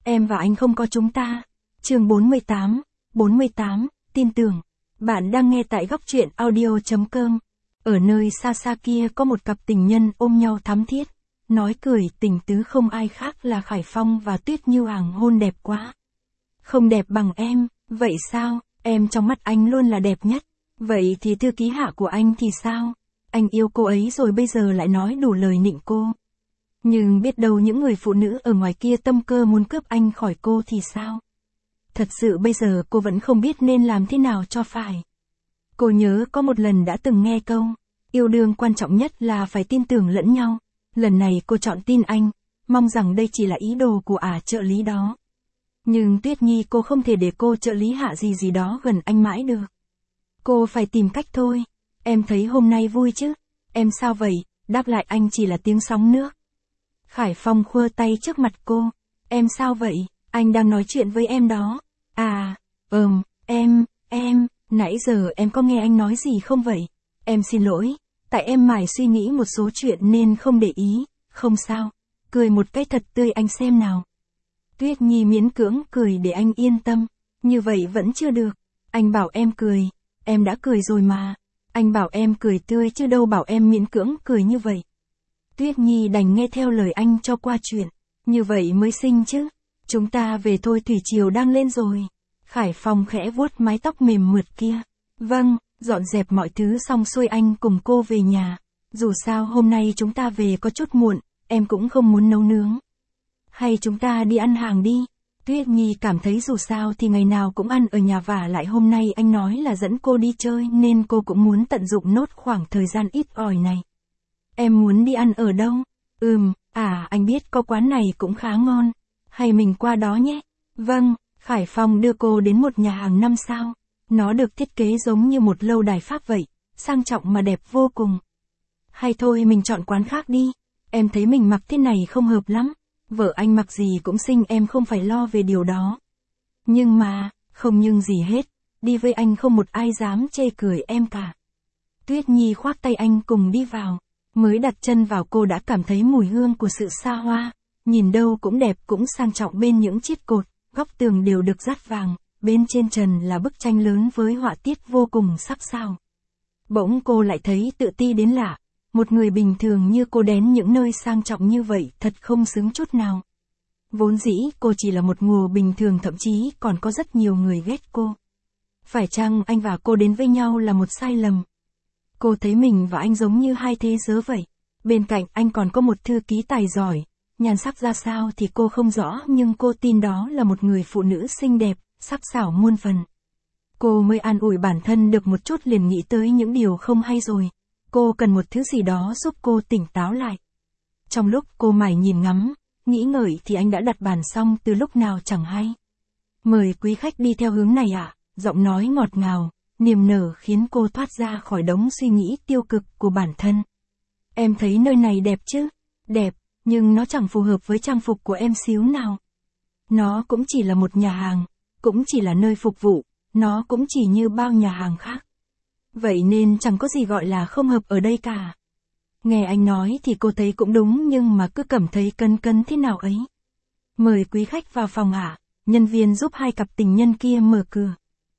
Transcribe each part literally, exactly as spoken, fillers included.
Em và anh không có chúng ta. Chương bốn mươi tám, bốn mươi tám, tin tưởng. Bạn đang nghe tại góc truyện audio chấm com. Ở nơi xa xa kia có một cặp tình nhân ôm nhau thắm thiết. Nói cười tình tứ không ai khác là Khải Phong và Tuyết Như hoàng hôn đẹp quá. Không đẹp bằng em, vậy sao, em trong mắt anh luôn là đẹp nhất. Vậy thì thư ký hạ của anh thì sao? Anh yêu cô ấy rồi bây giờ lại nói đủ lời nịnh cô. Nhưng biết đâu những người phụ nữ ở ngoài kia tâm cơ muốn cướp anh khỏi cô thì sao? Thật sự bây giờ cô vẫn không biết nên làm thế nào cho phải. Cô nhớ có một lần đã từng nghe câu, yêu đương quan trọng nhất là phải tin tưởng lẫn nhau. Lần này cô chọn tin anh, mong rằng đây chỉ là ý đồ của ả trợ lý đó. Nhưng Tuyết Nhi cô không thể để cô trợ lý hạ gì gì đó gần anh mãi được. Cô phải tìm cách thôi. Em thấy hôm nay vui chứ? Em sao vậy? Đáp lại anh chỉ là tiếng sóng nước. Khải Phong khua tay trước mặt cô. Em sao vậy? Anh đang nói chuyện với em đó. À, ừm, em, em, nãy giờ em có nghe anh nói gì không vậy? Em xin lỗi, tại em mải suy nghĩ một số chuyện nên không để ý, không sao. Cười một cái thật tươi anh xem nào. Tuyết Nhi miễn cưỡng cười để anh yên tâm. Như vậy vẫn chưa được. Anh bảo em cười. Em đã cười rồi mà. Anh bảo em cười tươi chứ đâu bảo em miễn cưỡng cười như vậy. Tuyết Nhi đành nghe theo lời anh cho qua chuyện. Như vậy mới xinh chứ. Chúng ta về thôi, thủy triều đang lên rồi. Khải Phong khẽ vuốt mái tóc mềm mượt kia. Vâng, dọn dẹp mọi thứ xong xuôi anh cùng cô về nhà. Dù sao hôm nay chúng ta về có chút muộn, em cũng không muốn nấu nướng. Hay chúng ta đi ăn hàng đi. Tuyết Nhi cảm thấy dù sao thì ngày nào cũng ăn ở nhà, và lại hôm nay anh nói là dẫn cô đi chơi nên cô cũng muốn tận dụng nốt khoảng thời gian ít ỏi này. Em muốn đi ăn ở đâu? Ừm, à anh biết có quán này cũng khá ngon. Hay mình qua đó nhé. Vâng, Khải Phong đưa cô đến một nhà hàng năm sao. Nó được thiết kế giống như một lâu đài Pháp vậy, sang trọng mà đẹp vô cùng. Hay thôi mình chọn quán khác đi. Em thấy mình mặc thế này không hợp lắm. Vợ anh mặc gì cũng xinh, em không phải lo về điều đó. Nhưng mà, không nhưng gì hết, đi với anh không một ai dám chê cười em cả. Tuyết Nhi khoác tay anh cùng đi vào. Mới đặt chân vào cô đã cảm thấy mùi hương của sự xa hoa. Nhìn đâu cũng đẹp cũng sang trọng, bên những chiếc cột, góc tường đều được dát vàng, bên trên trần là bức tranh lớn với họa tiết vô cùng sắc sảo. Bỗng cô lại thấy tự ti đến lạ. Một người bình thường như cô đến những nơi sang trọng như vậy thật không xứng chút nào. Vốn dĩ cô chỉ là một người bình thường, thậm chí còn có rất nhiều người ghét cô. Phải chăng anh và cô đến với nhau là một sai lầm? Cô thấy mình và anh giống như hai thế giới vậy. Bên cạnh anh còn có một thư ký tài giỏi. Nhan sắc ra sao thì cô không rõ, nhưng cô tin đó là một người phụ nữ xinh đẹp, sắc sảo muôn phần. Cô mới an ủi bản thân được một chút liền nghĩ tới những điều không hay rồi. Cô cần một thứ gì đó giúp cô tỉnh táo lại. Trong lúc cô mải nhìn ngắm, nghĩ ngợi thì anh đã đặt bàn xong từ lúc nào chẳng hay. Mời quý khách đi theo hướng này ạ. Giọng nói ngọt ngào, niềm nở khiến cô thoát ra khỏi đống suy nghĩ tiêu cực của bản thân. Em thấy nơi này đẹp chứ? Đẹp, nhưng nó chẳng phù hợp với trang phục của em xíu nào. Nó cũng chỉ là một nhà hàng, cũng chỉ là nơi phục vụ, nó cũng chỉ như bao nhà hàng khác. Vậy nên chẳng có gì gọi là không hợp ở đây cả. Nghe anh nói thì cô thấy cũng đúng, nhưng mà cứ cảm thấy cân cân thế nào ấy. Mời quý khách vào phòng ạ. Nhân viên giúp hai cặp tình nhân kia mở cửa.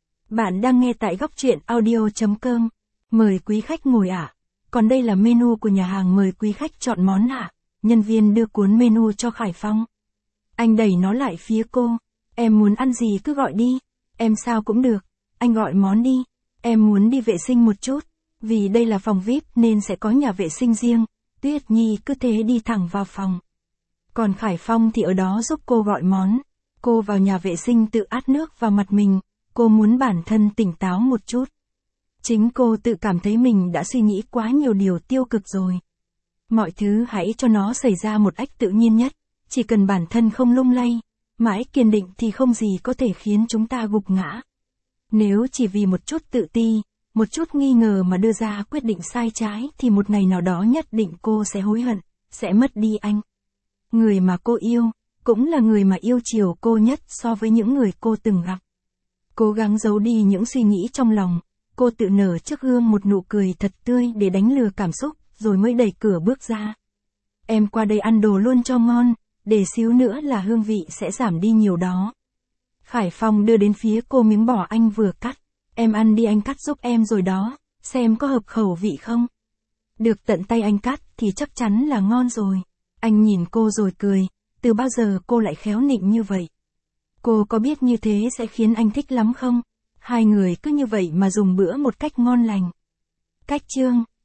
Bạn đang nghe tại góc truyện audio chấm com. Mời quý khách ngồi ạ. Còn đây là menu của nhà hàng, mời quý khách chọn món ạ. Nhân viên đưa cuốn menu cho Khải Phong. Anh đẩy nó lại phía cô. Em muốn ăn gì cứ gọi đi. Em sao cũng được. Anh gọi món đi. Em muốn đi vệ sinh một chút. Vì đây là phòng vi ai pi nên sẽ có nhà vệ sinh riêng. Tuyết Nhi cứ thế đi thẳng vào phòng. Còn Khải Phong thì ở đó giúp cô gọi món. Cô vào nhà vệ sinh tự át nước vào mặt mình. Cô muốn bản thân tỉnh táo một chút. Chính cô tự cảm thấy mình đã suy nghĩ quá nhiều điều tiêu cực rồi. Mọi thứ hãy cho nó xảy ra một cách tự nhiên nhất. Chỉ cần bản thân không lung lay, mãi kiên định thì không gì có thể khiến chúng ta gục ngã. Nếu chỉ vì một chút tự ti, một chút nghi ngờ mà đưa ra quyết định sai trái thì một ngày nào đó nhất định cô sẽ hối hận, sẽ mất đi anh. Người mà cô yêu, cũng là người mà yêu chiều cô nhất so với những người cô từng gặp. Cố gắng giấu đi những suy nghĩ trong lòng, cô tự nở trước gương một nụ cười thật tươi để đánh lừa cảm xúc, rồi mới đẩy cửa bước ra. Em qua đây ăn đồ luôn cho ngon, để xíu nữa là hương vị sẽ giảm đi nhiều đó. Khải Phong đưa đến phía cô miếng bò anh vừa cắt. Em ăn đi, anh cắt giúp em rồi đó, xem có hợp khẩu vị không. Được tận tay anh cắt thì chắc chắn là ngon rồi. Anh nhìn cô rồi cười, từ bao giờ cô lại khéo nịnh như vậy? Cô có biết như thế sẽ khiến anh thích lắm không? Hai người cứ như vậy mà dùng bữa một cách ngon lành. Cách chương